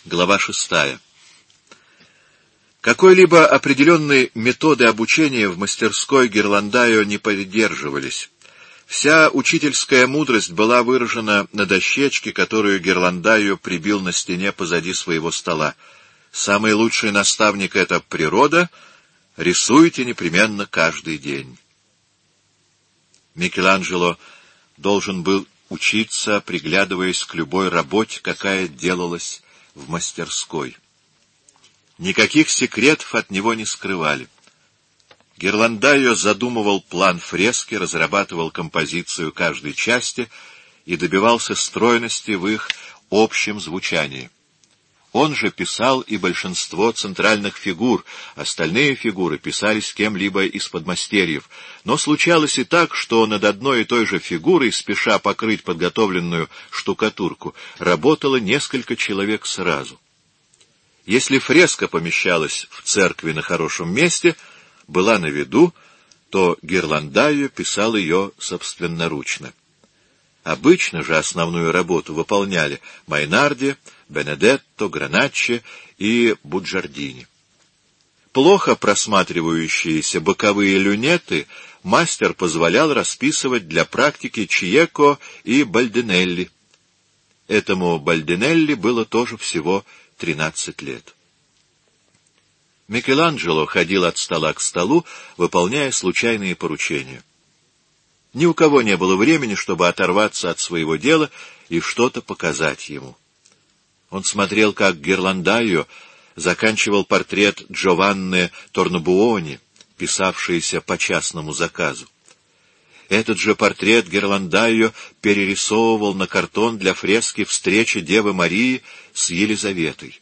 Глава 6. Какой-либо определенной методы обучения в мастерской Герландайо не придерживались. Вся учительская мудрость была выражена на дощечке, которую Герландайо прибил на стене позади своего стола. Самый лучший наставник — это природа, рисуйте непременно каждый день. Микеланджело должен был учиться, приглядываясь к любой работе, какая делалась в мастерской. Никаких секретов от него не скрывали. Герландайо задумывал план фрески, разрабатывал композицию каждой части и добивался стройности в их общем звучании. Он же писал и большинство центральных фигур, остальные фигуры писались кем-либо из подмастерьев, но случалось и так, что над одной и той же фигурой, спеша покрыть подготовленную штукатурку, работало несколько человек сразу. Если фреска помещалась в церкви на хорошем месте, была на виду, то Герландайо писал ее собственноручно. Обычно же основную работу выполняли Майнарди, Бенедетто, Граначчи и Буджардини. Плохо просматривающиеся боковые люнеты мастер позволял расписывать для практики Чиеко и Бальдинелли. Этому Бальдинелли было тоже всего 13 лет. Микеланджело ходил от стола к столу, выполняя случайные поручения. Ни у кого не было времени, чтобы оторваться от своего дела и что-то показать ему. Он смотрел, как Герландайо заканчивал портрет Джованны Торнабуони, писавшийся по частному заказу. Этот же портрет Герландайо перерисовывал на картон для фрески «Встреча Девы Марии с Елизаветой».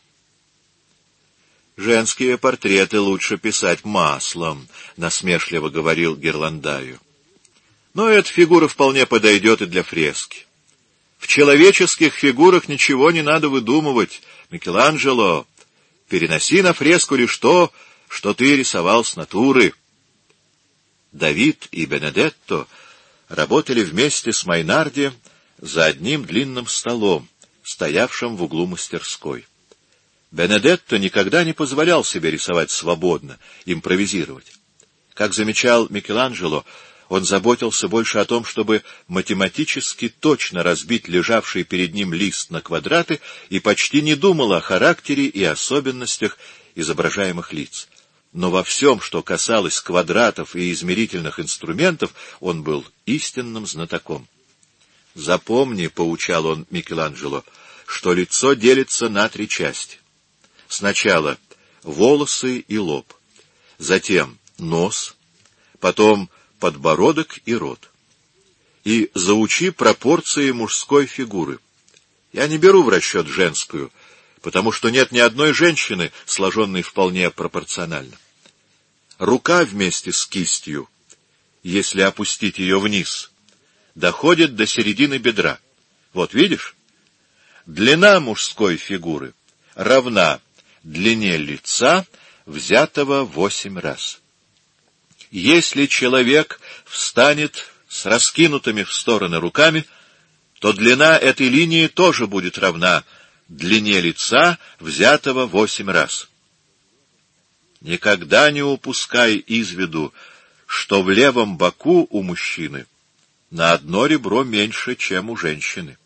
«Женские портреты лучше писать маслом», — насмешливо говорил Герландайо. «Но эта фигура вполне подойдет и для фрески. В человеческих фигурах ничего не надо выдумывать. Микеланджело, переноси на фреску лишь то, что ты рисовал с натуры». Давид и Бенедетто работали вместе с Майнарди за одним длинным столом, стоявшим в углу мастерской. Бенедетто никогда не позволял себе рисовать свободно, импровизировать. Как замечал Микеланджело, он заботился больше о том, чтобы математически точно разбить лежавший перед ним лист на квадраты, и почти не думал о характере и особенностях изображаемых лиц. Но во всем, что касалось квадратов и измерительных инструментов, он был истинным знатоком. «Запомни, — поучал он Микеланджело, — что лицо делится на 3 части. Сначала волосы и лоб, затем нос, потом подбородок и рот. И заучи пропорции мужской фигуры. Я не беру в расчет женскую, потому что нет ни одной женщины, сложенной вполне пропорционально. Рука вместе с кистью, если опустить ее вниз, доходит до середины бедра. Вот видишь? Длина мужской фигуры равна длине лица, взятого 8 раз. Если человек встанет с раскинутыми в стороны руками, то длина этой линии тоже будет равна длине лица, взятого 8 раз. Никогда не упускай из виду, что в левом боку у мужчины на 1 ребро меньше, чем у женщины.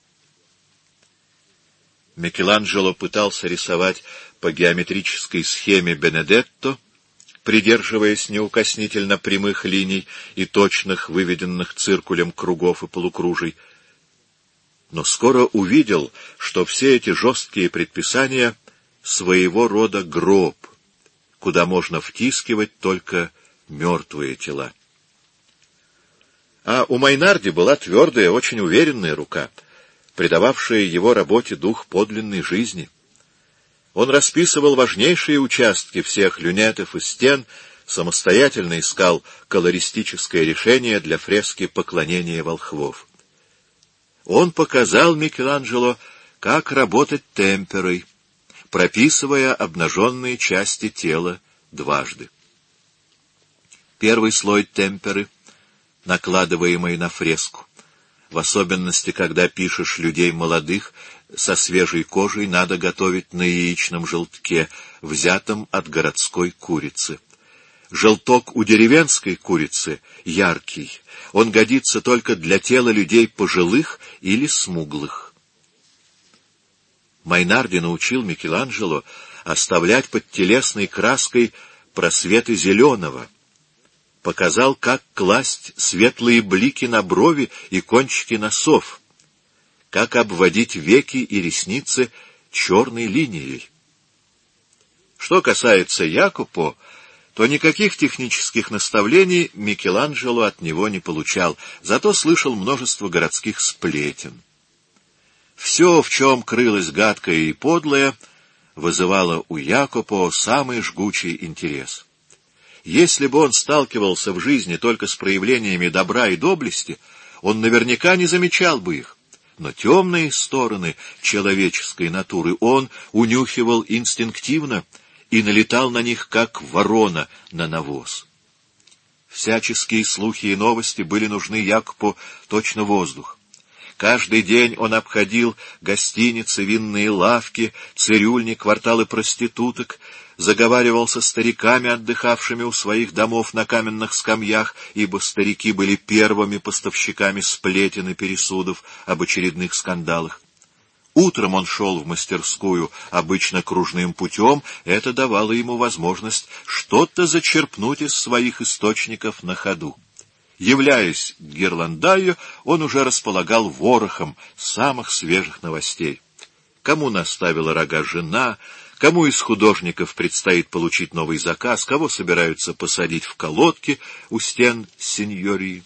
Микеланджело пытался рисовать по геометрической схеме Бенедетто, придерживаясь неукоснительно прямых линий и точных, выведенных циркулем кругов и полукружий, но скоро увидел, что все эти жесткие предписания — своего рода гроб, куда можно втискивать только мертвые тела. А у Майнарди была твердая, очень уверенная рука, придававшая его работе дух подлинной жизни. Он расписывал важнейшие участки всех люнетов и стен, самостоятельно искал колористическое решение для фрески «Поклонение волхвов». Он показал Микеланджело, как работать темперой, прописывая обнаженные части тела дважды. Первый слой темперы, накладываемый на фреску, В особенности, когда пишешь людей молодых, со свежей кожей надо готовить на яичном желтке, взятом от городской курицы. Желток у деревенской курицы яркий, он годится только для тела людей пожилых или смуглых. Майнарди научил Микеланджело оставлять под телесной краской просветы зеленого, показал, как класть светлые блики на брови и кончики носов, как обводить веки и ресницы черной линией. Что касается Якопо, то никаких технических наставлений Микеланджело от него не получал, зато слышал множество городских сплетен. Все, в чем крылось гадкое и подлое, вызывало у Якопо самый жгучий интерес. Если бы он сталкивался в жизни только с проявлениями добра и доблести, он наверняка не замечал бы их. Но темные стороны человеческой натуры он унюхивал инстинктивно и налетал на них, как ворона на навоз. Всяческие слухи и новости были нужны Якопу точно воздух. Каждый день он обходил гостиницы, винные лавки, цирюльни, кварталы проституток, заговаривал со стариками, отдыхавшими у своих домов на каменных скамьях, ибо старики были первыми поставщиками сплетен и пересудов об очередных скандалах. Утром он шел в мастерскую, обычно кружным путем, это давало ему возможность что-то зачерпнуть из своих источников на ходу. Являясь к Гирландаю, он уже располагал ворохом самых свежих новостей. Кому наставила рога жена, кому из художников предстоит получить новый заказ, кого собираются посадить в колодки у стен сеньории.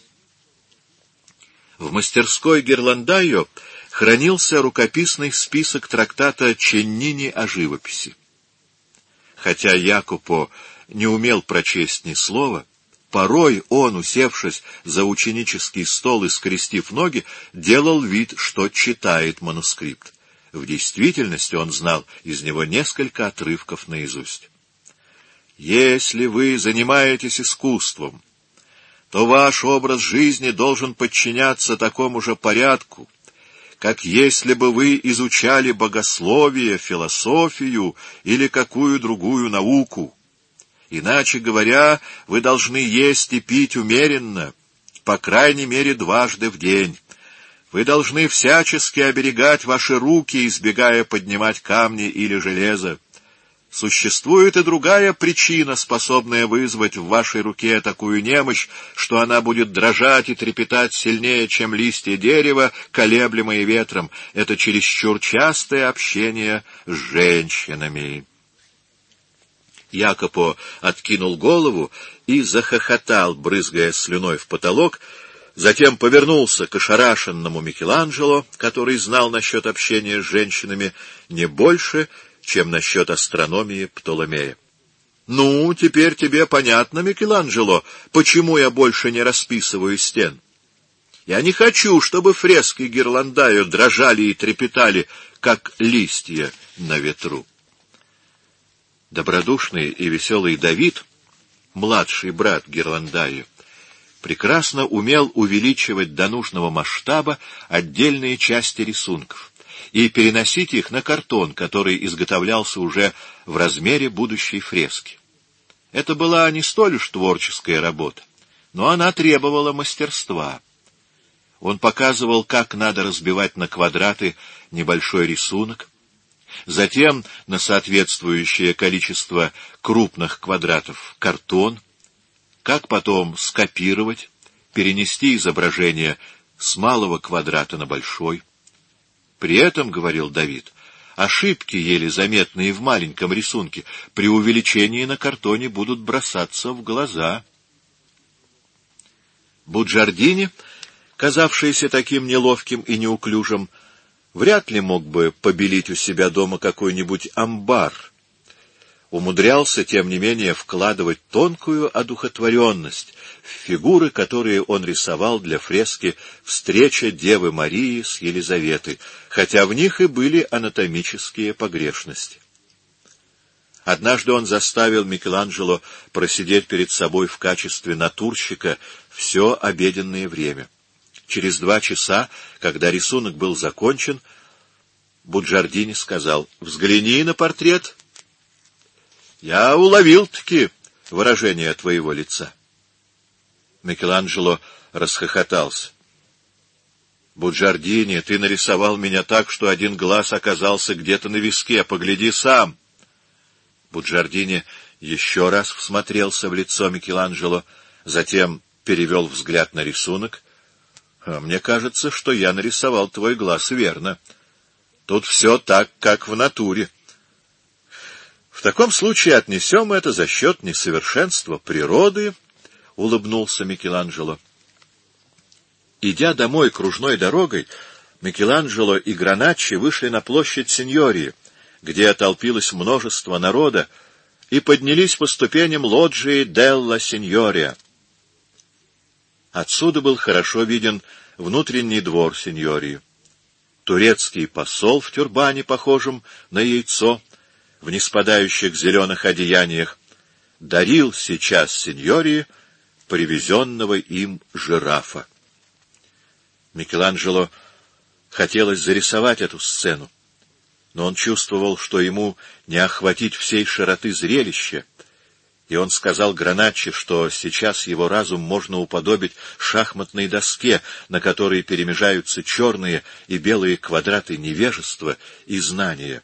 В мастерской Гирландаю хранился рукописный список трактата Ченнини о живописи. Хотя Якопо не умел прочесть ни слова, порой он, усевшись за ученический стол и скрестив ноги, делал вид, что читает манускрипт. В действительности он знал из него несколько отрывков наизусть. «Если вы занимаетесь искусством, то ваш образ жизни должен подчиняться такому же порядку, как если бы вы изучали богословие, философию или какую другую науку. Иначе говоря, вы должны есть и пить умеренно, по крайней мере дважды в день. Вы должны всячески оберегать ваши руки, избегая поднимать камни или железо. Существует и другая причина, способная вызвать в вашей руке такую немощь, что она будет дрожать и трепетать сильнее, чем листья дерева, колеблемые ветром. Это чересчур частое общение с женщинами». Якопо откинул голову и захохотал, брызгая слюной в потолок, затем повернулся к ошарашенному Микеланджело, который знал насчет общения с женщинами не больше, чем насчет астрономии Птоломея. «Ну, теперь тебе понятно, Микеланджело, почему я больше не расписываю стен? Я не хочу, чтобы фрески Гирландаю дрожали и трепетали, как листья на ветру». Добродушный и веселый Давид, младший брат Гирландаю, прекрасно умел увеличивать до нужного масштаба отдельные части рисунков и переносить их на картон, который изготовлялся уже в размере будущей фрески. Это была не столь уж творческая работа, но она требовала мастерства. Он показывал, как надо разбивать на квадраты небольшой рисунок, затем на соответствующее количество крупных квадратов картон, как потом скопировать, перенести изображение с малого квадрата на большой. При этом, говорил Давид, ошибки, еле заметные в маленьком рисунке, при увеличении на картоне будут бросаться в глаза. Буджардини, казавшийся таким неловким и неуклюжим, вряд ли мог бы побелить у себя дома какой-нибудь амбар. Умудрялся, тем не менее, вкладывать тонкую одухотворенность в фигуры, которые он рисовал для фрески «Встреча Девы Марии с Елизаветой», хотя в них и были анатомические погрешности. Однажды он заставил Микеланджело просидеть перед собой в качестве натурщика все обеденное время. Через 2 часа, когда рисунок был закончен, Буджардини сказал: «Взгляни на портрет. Я уловил-таки выражение твоего лица». Микеланджело расхохотался. «Буджардини, ты нарисовал меня так, что один глаз оказался где-то на виске. Погляди сам». Буджардини еще раз всмотрелся в лицо Микеланджело, затем перевел взгляд на рисунок. «Мне кажется, что я нарисовал твой глаз верно. Тут все так, как в натуре. В таком случае отнесем это за счет несовершенства природы», — улыбнулся Микеланджело. Идя домой кружной дорогой, Микеланджело и Граначчи вышли на площадь Синьории, где толпилось множество народа, и поднялись по ступеням лоджии Делла Синьория. Отсюда был хорошо виден внутренний двор Синьории. Турецкий посол в тюрбане, похожем на яйцо, в неспадающих зеленых одеяниях, дарил сейчас Синьории привезенного им жирафа. Микеланджело хотелось зарисовать эту сцену, но он чувствовал, что ему не охватить всей широты зрелища, и он сказал Граначчи, что сейчас его разум можно уподобить шахматной доске, на которой перемежаются черные и белые квадраты невежества и знания.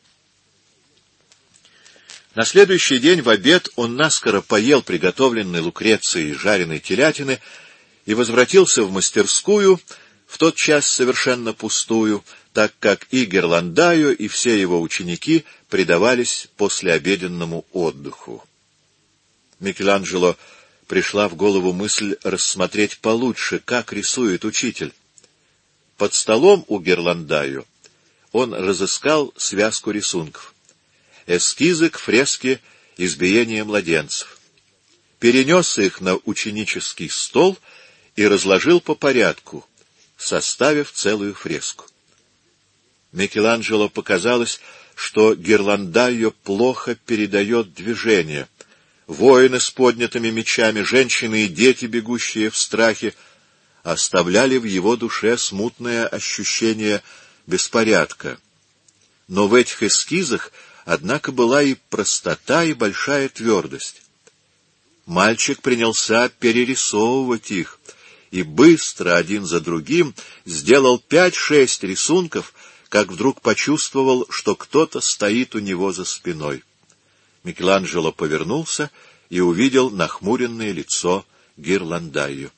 На следующий день в обед он наскоро поел приготовленной Лукрецией жареной телятины и возвратился в мастерскую, в тот час совершенно пустую, так как и Герландаю, и все его ученики предавались послеобеденному отдыху. Микеланджело пришла в голову мысль рассмотреть получше, как рисует учитель. Под столом у Герландаю он разыскал связку рисунков. Эскизы к фреске «Избиение младенцев». Перенес их на ученический стол и разложил по порядку, составив целую фреску. Микеланджело показалось, что Герландаю плохо передает движение. Воины с поднятыми мечами, женщины и дети, бегущие в страхе, оставляли в его душе смутное ощущение беспорядка. Но в этих эскизах, однако, была и простота, и большая твердость. Мальчик принялся перерисовывать их, и быстро, один за другим, сделал 5-6 рисунков, как вдруг почувствовал, что кто-то стоит у него за спиной. Микеланджело повернулся и увидел нахмуренное лицо Герландаю.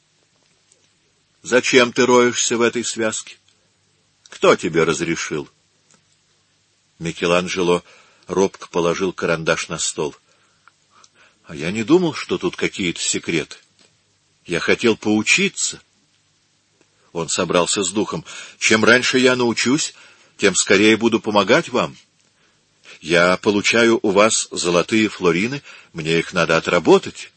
— Зачем ты роешься в этой связке? Кто тебе разрешил? Микеланджело робко положил карандаш на стол. — А я не думал, что тут какие-то секреты. Я хотел поучиться. Он собрался с духом. Чем раньше я научусь, тем скорее буду помогать вам. Я получаю у вас золотые флорины, мне их надо отработать.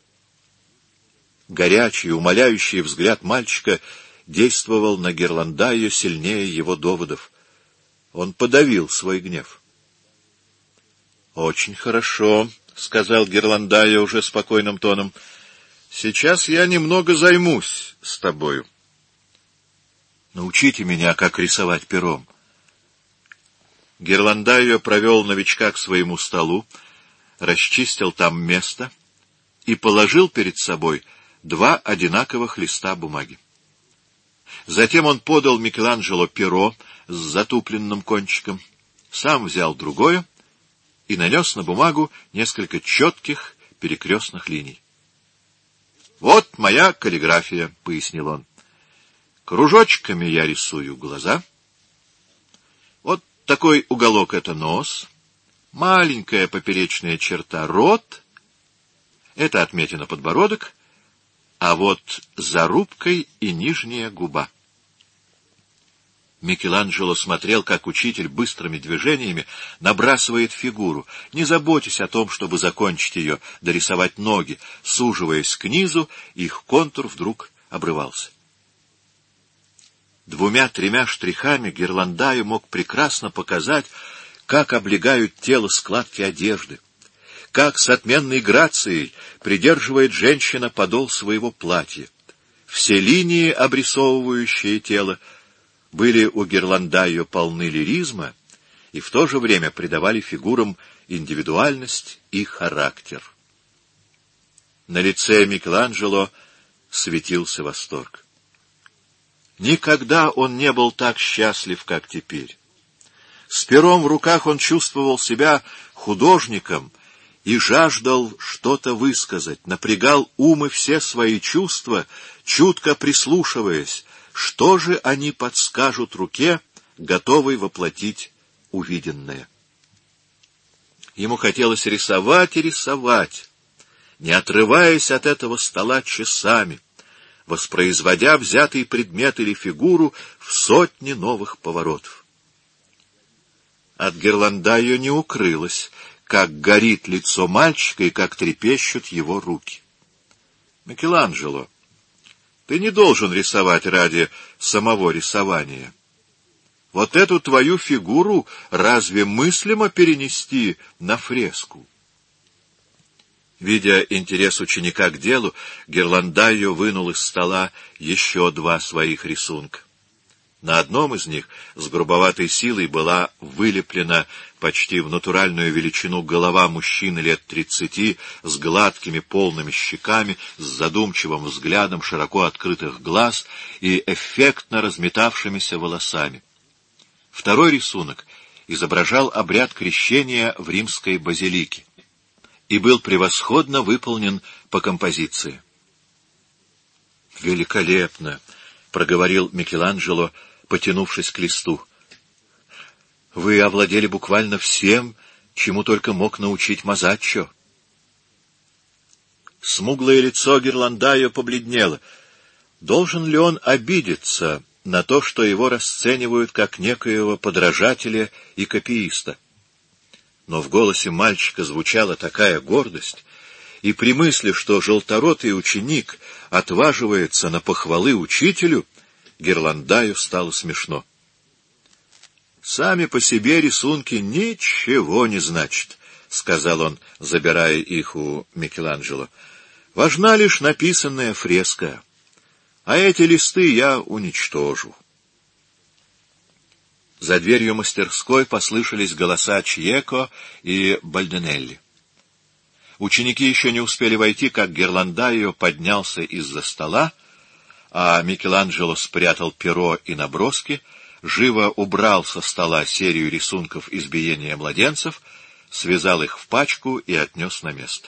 Горячий, умоляющий взгляд мальчика действовал на Герландаю сильнее его доводов. Он подавил свой гнев. — Очень хорошо, — сказал Герландаю уже спокойным тоном. — Сейчас я немного займусь с тобою. Научите меня, как рисовать пером. Герландаю провел новичка к своему столу, расчистил там место и положил перед собой 2 одинаковых листа бумаги. Затем он подал Микеланджело перо с затупленным кончиком, сам взял другое и нанес на бумагу несколько четких перекрестных линий. — Вот моя каллиграфия, — пояснил он. — Кружочками я рисую глаза. Вот такой уголок — это нос, маленькая поперечная черта — рот, это отметина подбородок, а вот зарубкой и нижняя губа. Микеланджело смотрел, как учитель быстрыми движениями набрасывает фигуру, не заботясь о том, чтобы закончить ее, дорисовать ноги. Суживаясь к низу, их контур вдруг обрывался. 2-3 штрихами Герландаю мог прекрасно показать, как облегают тело складки одежды, как с отменной грацией придерживает женщина подол своего платья. Все линии, обрисовывающие тело, были у Гирландайо полны лиризма и в то же время придавали фигурам индивидуальность и характер. На лице Микеланджело светился восторг. Никогда он не был так счастлив, как теперь. С пером в руках он чувствовал себя художником и жаждал что-то высказать, напрягал ум и все свои чувства, чутко прислушиваясь, что же они подскажут руке, готовой воплотить увиденное. Ему хотелось рисовать и рисовать, не отрываясь от этого стола часами, воспроизводя взятый предмет или фигуру в сотни новых поворотов. От Гирландайо не укрылось, как горит лицо мальчика и как трепещут его руки. «Микеланджело, ты не должен рисовать ради самого рисования. Вот эту твою фигуру разве мыслимо перенести на фреску?» Видя интерес ученика к делу, Гирландайо вынул из стола еще два своих рисунка. На одном из них с грубоватой силой была вылеплена почти в натуральную величину голова мужчины лет 30 с гладкими полными щеками, с задумчивым взглядом широко открытых глаз и эффектно разметавшимися волосами. Второй рисунок изображал обряд крещения в римской базилике и был превосходно выполнен по композиции. «Великолепно!» — проговорил Микеланджело, потянувшись к листу. «Вы овладели буквально всем, чему только мог научить Мазаччо». Смуглое лицо Гирландайо побледнело. Должен ли он обидеться на то, что его расценивают как некоего подражателя и копииста? Но в голосе мальчика звучала такая гордость, и при мысли, что желторотый ученик отваживается на похвалы учителю, Гирландайо стало смешно. «Сами по себе рисунки ничего не значат», — сказал он, забирая их у Микеланджело. «Важна лишь написанная фреска, а эти листы я уничтожу». За дверью мастерской послышались голоса Чьеко и Бальденелли. Ученики еще не успели войти, как Гирландайо поднялся из-за стола, а Микеланджело спрятал перо и наброски, живо убрал со стола серию рисунков избиения младенцев, связал их в пачку и отнес на место.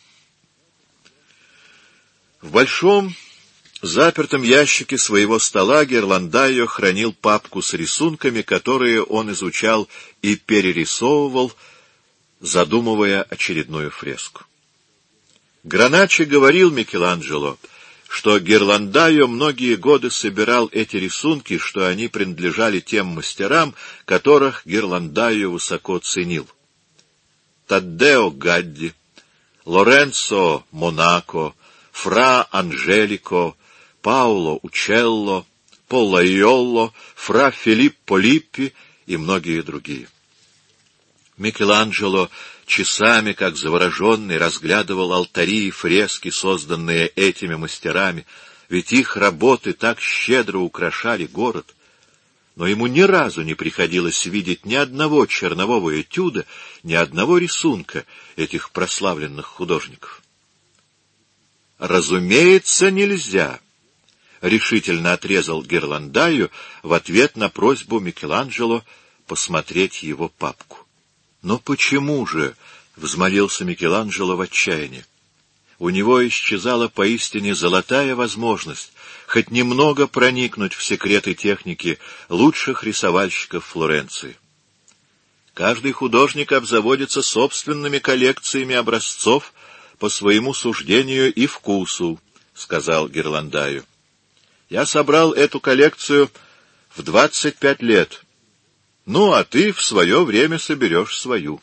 В большом запертом ящике своего стола Гирландайо хранил папку с рисунками, которые он изучал и перерисовывал, задумывая очередную фреску. Граначи говорил Микеланджело, что Гирландайо многие годы собирал эти рисунки, что они принадлежали тем мастерам, которых Гирландайо высоко ценил. Таддео Гадди, Лоренцо Монако, Фра Анжелико, Пауло Учелло, Поллайолло, Фра Филиппо Липпи и многие другие. Микеланджело часами, как завороженный, разглядывал алтари и фрески, созданные этими мастерами, ведь их работы так щедро украшали город. Но ему ни разу не приходилось видеть ни одного чернового этюда, ни одного рисунка этих прославленных художников. «Разумеется, нельзя», — решительно отрезал Гирландайо в ответ на просьбу Микеланджело посмотреть его папку. «Но почему же?» — взмолился Микеланджело в отчаянии. У него исчезала поистине золотая возможность хоть немного проникнуть в секреты техники лучших рисовальщиков Флоренции. Каждый художник обзаводится собственными коллекциями образцов по своему суждению и вкусу, — сказал Гирландайо. Я собрал эту коллекцию в 25 лет. Ну, а ты в свое время соберешь свою.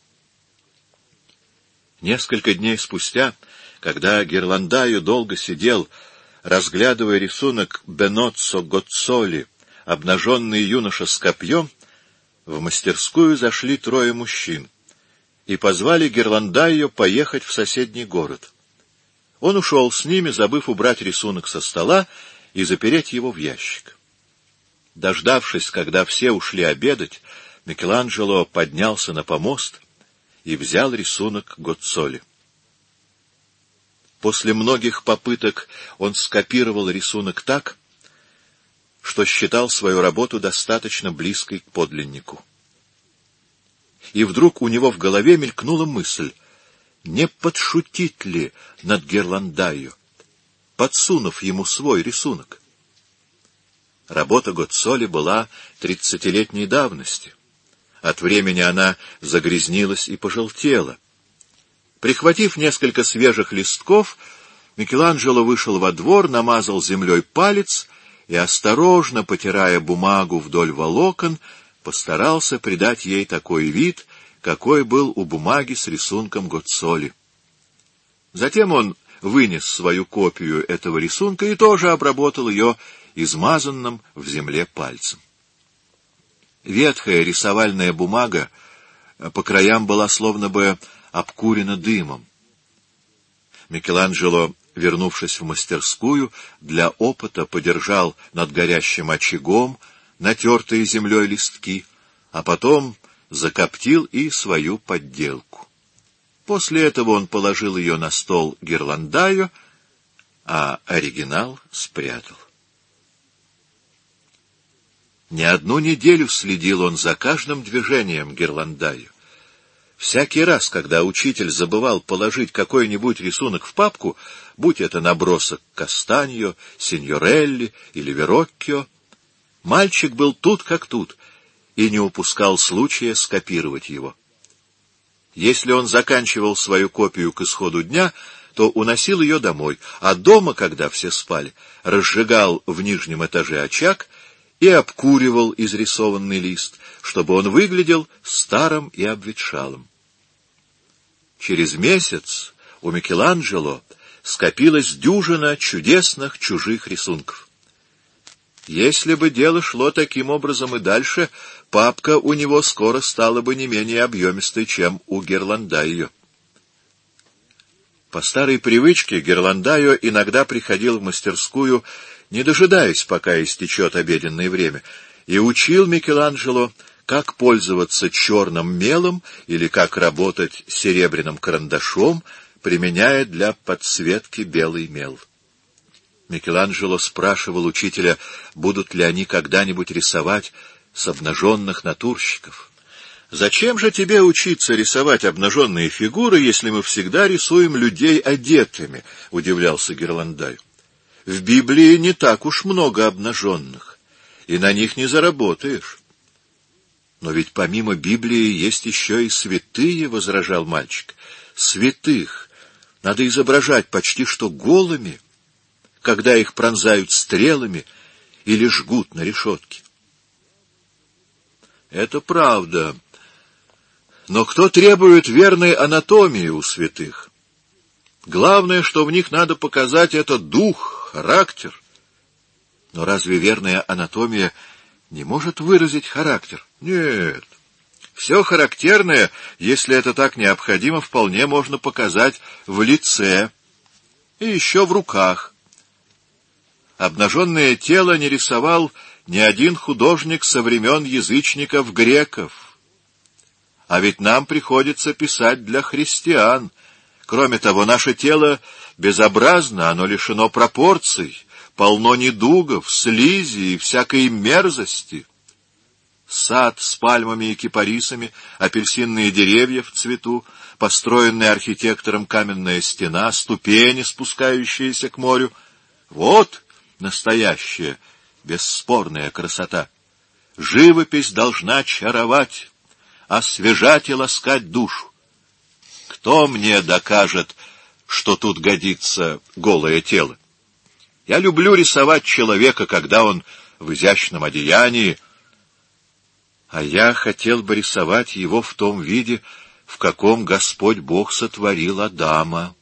Несколько дней спустя, когда Гирландайо долго сидел, разглядывая рисунок Беноццо Гоццоли, обнаженный юноша с копьем, в мастерскую зашли трое мужчин и позвали Гирландайо поехать в соседний город. Он ушел с ними, забыв убрать рисунок со стола, и запереть его в ящик. Дождавшись, когда все ушли обедать, Микеланджело поднялся на помост и взял рисунок Гоццоли. После многих попыток он скопировал рисунок так, что считал свою работу достаточно близкой к подлиннику. И вдруг у него в голове мелькнула мысль, не подшутить ли над Герландайо, подсунув ему свой рисунок. Работа Гоццоли была 30-летней давности. От времени она загрязнилась и пожелтела. Прихватив несколько свежих листков, Микеланджело вышел во двор, намазал землей палец и, осторожно потирая бумагу вдоль волокон, постарался придать ей такой вид, какой был у бумаги с рисунком Гоццоли. Затем он вынес свою копию этого рисунка и тоже обработал ее измазанным в земле пальцем. Ветхая рисовальная бумага по краям была словно бы обкурена дымом. Микеланджело, вернувшись в мастерскую, для опыта подержал над горящим очагом натертые землей листки, а потом закоптил и свою подделку. После этого он положил ее на стол Герландайо, а оригинал спрятал. Не одну неделю следил он за каждым движением Герландайо. Всякий раз, когда учитель забывал положить какой-нибудь рисунок в папку, будь это набросок Кастаньо, Синьорелли или Вероккио, мальчик был тут как тут и не упускал случая скопировать его. Если он заканчивал свою копию к исходу дня, то уносил ее домой, а дома, когда все спали, разжигал в нижнем этаже очаг и обкуривал изрисованный лист, чтобы он выглядел старым и обветшалым. Через месяц у Микеланджело скопилась дюжина чудесных чужих рисунков. Если бы дело шло таким образом и дальше, папка у него скоро стала бы не менее объемистой, чем у Герландайо. По старой привычке Герландайо иногда приходил в мастерскую, не дожидаясь, пока истечет обеденное время, и учил Микеланджело, как пользоваться черным мелом или как работать серебряным карандашом, применяя для подсветки белый мел. Микеланджело спрашивал учителя, будут ли они когда-нибудь рисовать с обнаженных натурщиков. «Зачем же тебе учиться рисовать обнаженные фигуры, если мы всегда рисуем людей одетыми?» — удивлялся Герландайо. «В Библии не так уж много обнаженных, и на них не заработаешь». «Но ведь помимо Библии есть еще и святые», — возражал мальчик. «Святых надо изображать почти что голыми, когда их пронзают стрелами или жгут на решетке». «Это правда. Но кто требует верной анатомии у святых? Главное, что в них надо показать, это дух, характер. Но разве верная анатомия не может выразить характер? Нет. Все характерное, если это так необходимо, вполне можно показать в лице и еще в руках. Обнаженное тело не рисовал ни один художник со времен язычников-греков. А ведь нам приходится писать для христиан. Кроме того, наше тело безобразно, оно лишено пропорций, полно недугов, слизи и всякой мерзости. Сад с пальмами и кипарисами, апельсинные деревья в цвету, построенная архитектором каменная стена, ступени, спускающиеся к морю. Вот настоящая, бесспорная красота. Живопись должна чаровать, освежать и ласкать душу. Кто мне докажет, что тут годится голое тело? Я люблю рисовать человека, когда он в изящном одеянии, а я хотел бы рисовать его в том виде, в каком Господь Бог сотворил Адама.